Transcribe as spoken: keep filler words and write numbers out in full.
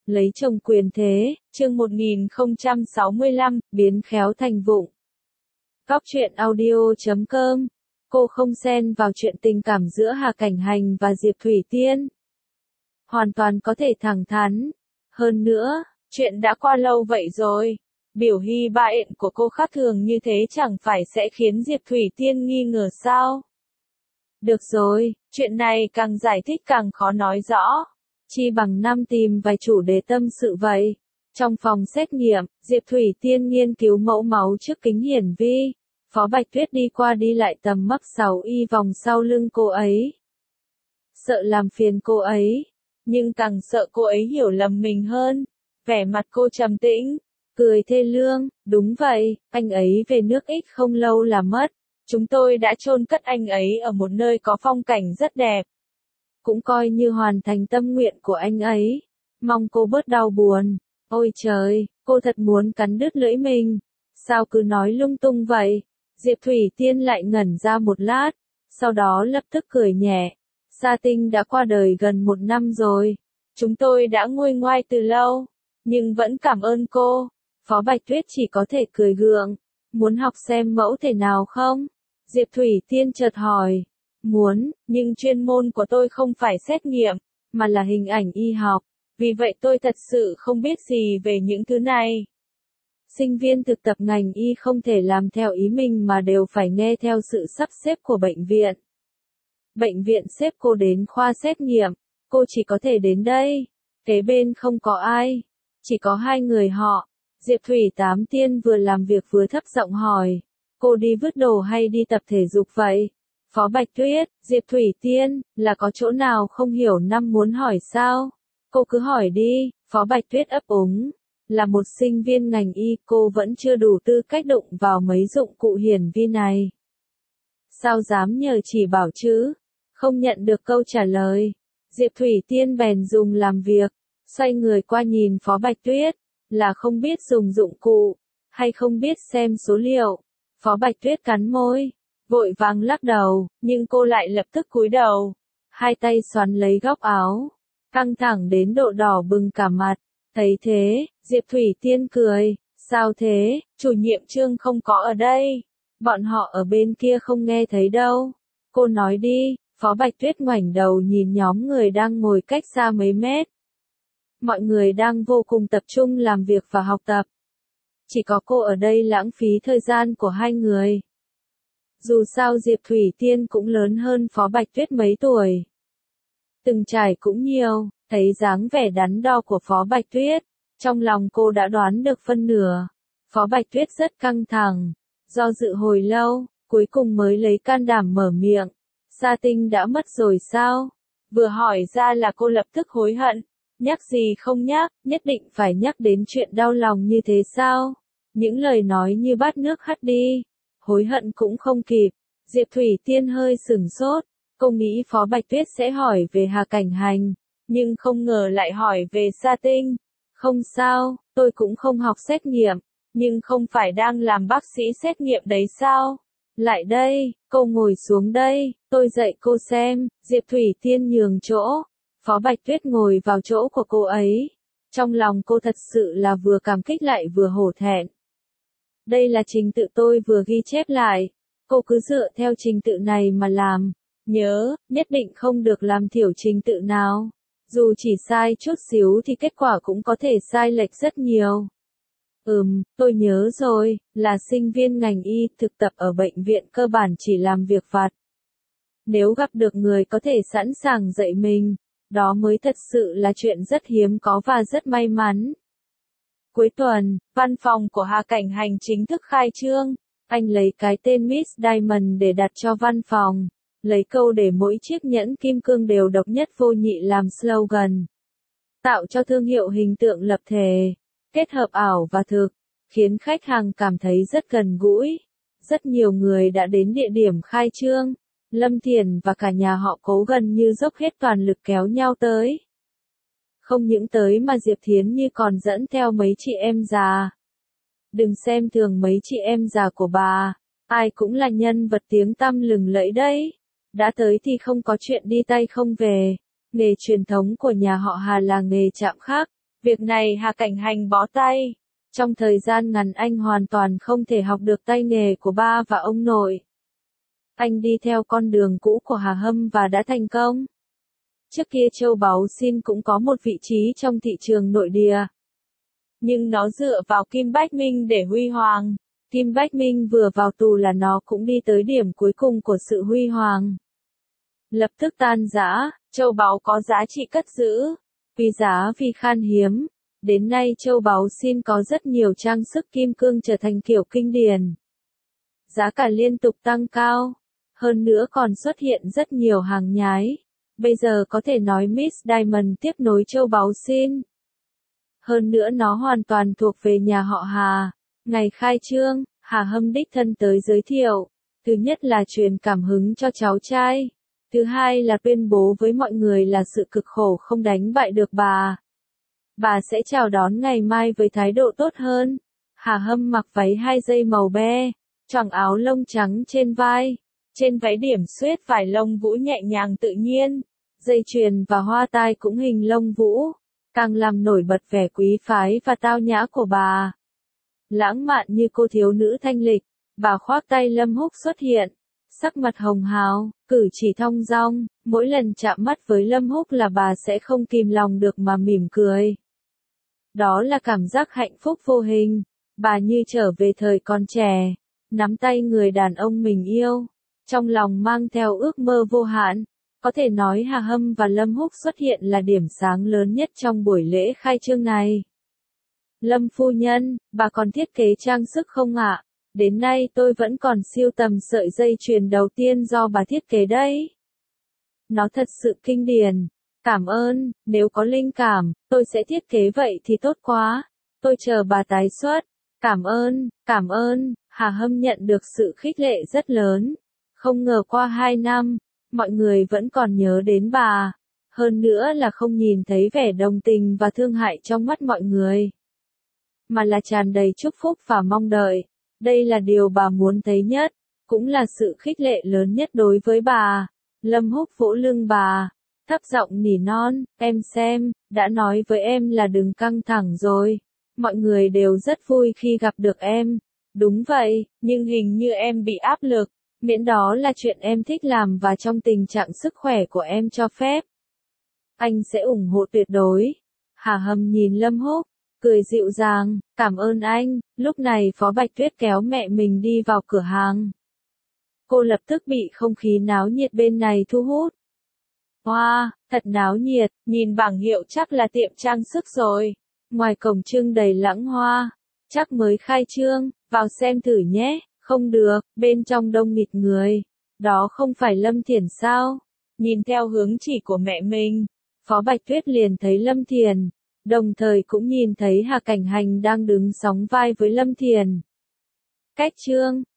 Lấy chồng quyền thế, chương một nghìn không trăm sáu mươi lăm, biến khéo thành vụng. Góc truyện audio chấm com. Cô không xen vào chuyện tình cảm giữa Hà Cảnh Hành và Diệp Thủy Tiên. Hoàn toàn có thể thẳng thắn. Hơn nữa, chuyện đã qua lâu vậy rồi. Biểu hy ba ện của cô khác thường như thế chẳng phải sẽ khiến Diệp Thủy Tiên nghi ngờ sao? Được rồi, chuyện này càng giải thích càng khó nói rõ. Chi bằng năm tìm vài chủ đề tâm sự vậy. Trong phòng xét nghiệm, Diệp Thủy Tiên nghiên cứu mẫu máu trước kính hiển vi. Phó Bạch Tuyết đi qua đi lại tầm mắt sáu y vòng sau lưng cô ấy. Sợ làm phiền cô ấy, nhưng càng sợ cô ấy hiểu lầm mình hơn. Vẻ mặt cô trầm tĩnh, cười thê lương, đúng vậy, anh ấy về nước ít không lâu là mất. Chúng tôi đã chôn cất anh ấy ở một nơi có phong cảnh rất đẹp. Cũng coi như hoàn thành tâm nguyện của anh ấy. Mong cô bớt đau buồn. Ôi trời, cô thật muốn cắn đứt lưỡi mình. Sao cứ nói lung tung vậy? Diệp Thủy Tiên lại ngẩn ra một lát, sau đó lập tức cười nhẹ. Sa Tinh đã qua đời gần một năm rồi. Chúng tôi đã nguôi ngoai từ lâu, nhưng vẫn cảm ơn cô. Phó Bạch Tuyết chỉ có thể cười gượng. Muốn học xem mẫu thể nào không? Diệp Thủy Tiên chợt hỏi. Muốn, nhưng chuyên môn của tôi không phải xét nghiệm, mà là hình ảnh y học. Vì vậy tôi thật sự không biết gì về những thứ này. Sinh viên thực tập ngành y không thể làm theo ý mình mà đều phải nghe theo sự sắp xếp của bệnh viện. Bệnh viện xếp cô đến khoa xét nghiệm, cô chỉ có thể đến đây. Kế bên không có ai, chỉ có hai người họ. Diệp Thủy Tám Tiên vừa làm việc vừa thấp giọng hỏi. Cô đi vứt đồ hay đi tập thể dục vậy? Phó Bạch Tuyết, Diệp Thủy Tiên, là có chỗ nào không hiểu năm muốn hỏi sao? Cô cứ hỏi đi, Phó Bạch Tuyết ấp úng. Là một sinh viên ngành y, cô vẫn chưa đủ tư cách đụng vào mấy dụng cụ hiển vi này. Sao dám nhờ chỉ bảo chứ? Không nhận được câu trả lời. Diệp Thủy Tiên bèn dùng làm việc, xoay người qua nhìn Phó Bạch Tuyết, là không biết dùng dụng cụ, hay không biết xem số liệu. Phó Bạch Tuyết cắn môi, vội vàng lắc đầu, nhưng cô lại lập tức cúi đầu, hai tay xoắn lấy góc áo, căng thẳng đến độ đỏ bừng cả mặt. Thấy thế, Diệp Thủy Tiên cười, sao thế, chủ nhiệm Trương không có ở đây, bọn họ ở bên kia không nghe thấy đâu. Cô nói đi. Phó Bạch Tuyết ngoảnh đầu nhìn nhóm người đang ngồi cách xa mấy mét. Mọi người đang vô cùng tập trung làm việc và học tập. Chỉ có cô ở đây lãng phí thời gian của hai người. Dù sao Diệp Thủy Tiên cũng lớn hơn Phó Bạch Tuyết mấy tuổi. Từng trải cũng nhiều, thấy dáng vẻ đắn đo của Phó Bạch Tuyết, trong lòng cô đã đoán được phân nửa. Phó Bạch Tuyết rất căng thẳng, do dự hồi lâu, cuối cùng mới lấy can đảm mở miệng. Sa Tinh đã mất rồi sao? Vừa hỏi ra là cô lập tức hối hận. Nhắc gì không nhắc, nhất định phải nhắc đến chuyện đau lòng như thế sao? Những lời nói như bát nước hắt đi. Hối hận cũng không kịp. Diệp Thủy Tiên hơi sửng sốt. Cô nghĩ Phó Bạch Tuyết sẽ hỏi về Hà Cảnh Hành, nhưng không ngờ lại hỏi về Sa Tinh. Không sao, tôi cũng không học xét nghiệm, nhưng không phải đang làm bác sĩ xét nghiệm đấy sao? Lại đây, cô ngồi xuống đây, tôi dạy cô xem. Diệp Thủy Tiên nhường chỗ. Phó Bạch Tuyết ngồi vào chỗ của cô ấy. Trong lòng cô thật sự là vừa cảm kích lại vừa hổ thẹn. Đây là trình tự tôi vừa ghi chép lại. Cô cứ dựa theo trình tự này mà làm. Nhớ, nhất định không được làm thiểu trình tự nào. Dù chỉ sai chút xíu thì kết quả cũng có thể sai lệch rất nhiều. Ừm, tôi nhớ rồi, là sinh viên ngành y thực tập ở bệnh viện cơ bản chỉ làm việc vặt. Nếu gặp được người có thể sẵn sàng dạy mình, đó mới thật sự là chuyện rất hiếm có và rất may mắn. Cuối tuần, văn phòng của Hà Cảnh Hành chính thức khai trương. Anh lấy cái tên Miss Diamond để đặt cho văn phòng, lấy câu để mỗi chiếc nhẫn kim cương đều độc nhất vô nhị làm slogan. Tạo cho thương hiệu hình tượng lập thể, kết hợp ảo và thực, khiến khách hàng cảm thấy rất gần gũi. Rất nhiều người đã đến địa điểm khai trương. Lâm Thiền và cả nhà họ Cố gần như dốc hết toàn lực kéo nhau tới. Không những tới mà Diệp Thiến Như còn dẫn theo mấy chị em già. Đừng xem thường mấy chị em già của bà, ai cũng là nhân vật tiếng tăm lừng lẫy đấy. Đã tới thì không có chuyện đi tay không về. Nghề truyền thống của nhà họ Hà là nghề chạm khắc, Việc này Hà Cảnh Hành bó tay. Trong thời gian ngắn anh hoàn toàn không thể học được tay nghề của ba và ông nội. Anh đi theo con đường cũ của Hà Hâm và đã thành công. Trước kia châu báu xin cũng có một vị trí trong thị trường nội địa. Nhưng nó dựa vào Kim Bách Minh để huy hoàng. Kim Bách Minh vừa vào tù là nó cũng đi tới điểm cuối cùng của sự huy hoàng. Lập tức tan rã, châu báu có giá trị cất giữ. Vì giá vì khan hiếm. Đến nay châu báu xin có rất nhiều trang sức kim cương trở thành kiểu kinh điển. Giá cả liên tục tăng cao. Hơn nữa còn xuất hiện rất nhiều hàng nhái. Bây giờ có thể nói Miss Diamond tiếp nối châu báu xin. Hơn nữa nó hoàn toàn thuộc về nhà họ Hà. Ngày khai trương, Hà Hâm đích thân tới giới thiệu. Thứ nhất là truyền cảm hứng cho cháu trai. Thứ hai là tuyên bố với mọi người là sự cực khổ không đánh bại được bà. Bà sẽ chào đón ngày mai với thái độ tốt hơn. Hà Hâm mặc váy hai dây màu be, choàng áo lông trắng trên vai. Trên váy điểm xuyết vải lông vũ nhẹ nhàng tự nhiên. Dây chuyền và hoa tai cũng hình lông vũ. Càng làm nổi bật vẻ quý phái và tao nhã của bà. Lãng mạn như cô thiếu nữ thanh lịch, bà khoác tay Lâm Húc xuất hiện. Sắc mặt hồng hào, cử chỉ thong dong, mỗi lần chạm mắt với Lâm Húc là bà sẽ không kìm lòng được mà mỉm cười. Đó là cảm giác hạnh phúc vô hình, bà như trở về thời còn trẻ, nắm tay người đàn ông mình yêu, trong lòng mang theo ước mơ vô hạn. Có thể nói Hà Hâm và Lâm Húc xuất hiện là điểm sáng lớn nhất trong buổi lễ khai trương này. Lâm phu nhân, bà còn thiết kế trang sức không ạ? Đến nay tôi vẫn còn sưu tầm sợi dây chuyền đầu tiên do bà thiết kế đấy. Nó thật sự kinh điển. Cảm ơn, nếu có linh cảm, tôi sẽ thiết kế vậy thì tốt quá. Tôi chờ bà tái xuất. Cảm ơn, cảm ơn, Hà Hâm nhận được sự khích lệ rất lớn. Không ngờ qua hai năm, mọi người vẫn còn nhớ đến bà. Hơn nữa là không nhìn thấy vẻ đồng tình và thương hại trong mắt mọi người. Mà là tràn đầy chúc phúc và mong đợi. Đây là điều bà muốn thấy nhất, cũng là sự khích lệ lớn nhất đối với bà. Lâm Húc vỗ lưng bà, thấp giọng nỉ non, em xem, đã nói với em là đừng căng thẳng rồi. Mọi người đều rất vui khi gặp được em. Đúng vậy, nhưng hình như em bị áp lực, miễn đó là chuyện em thích làm và trong tình trạng sức khỏe của em cho phép. Anh sẽ ủng hộ tuyệt đối. Hà Hâm nhìn Lâm Húc, cười dịu dàng, cảm ơn anh. Lúc này Phó Bạch Tuyết kéo mẹ mình đi vào cửa hàng. Cô lập tức bị không khí náo nhiệt bên này thu hút. Wow, thật náo nhiệt, nhìn bảng hiệu chắc là tiệm trang sức rồi. Ngoài cổng trưng đầy lãng hoa, chắc mới khai trương, vào xem thử nhé. Không được, bên trong đông nghịt người. Đó không phải Lâm Thiển sao? Nhìn theo hướng chỉ của mẹ mình, Phó Bạch Tuyết liền thấy Lâm Thiển. Đồng thời cũng nhìn thấy Hà Cảnh Hành đang đứng sóng vai với Lâm Thiển. Cách trương,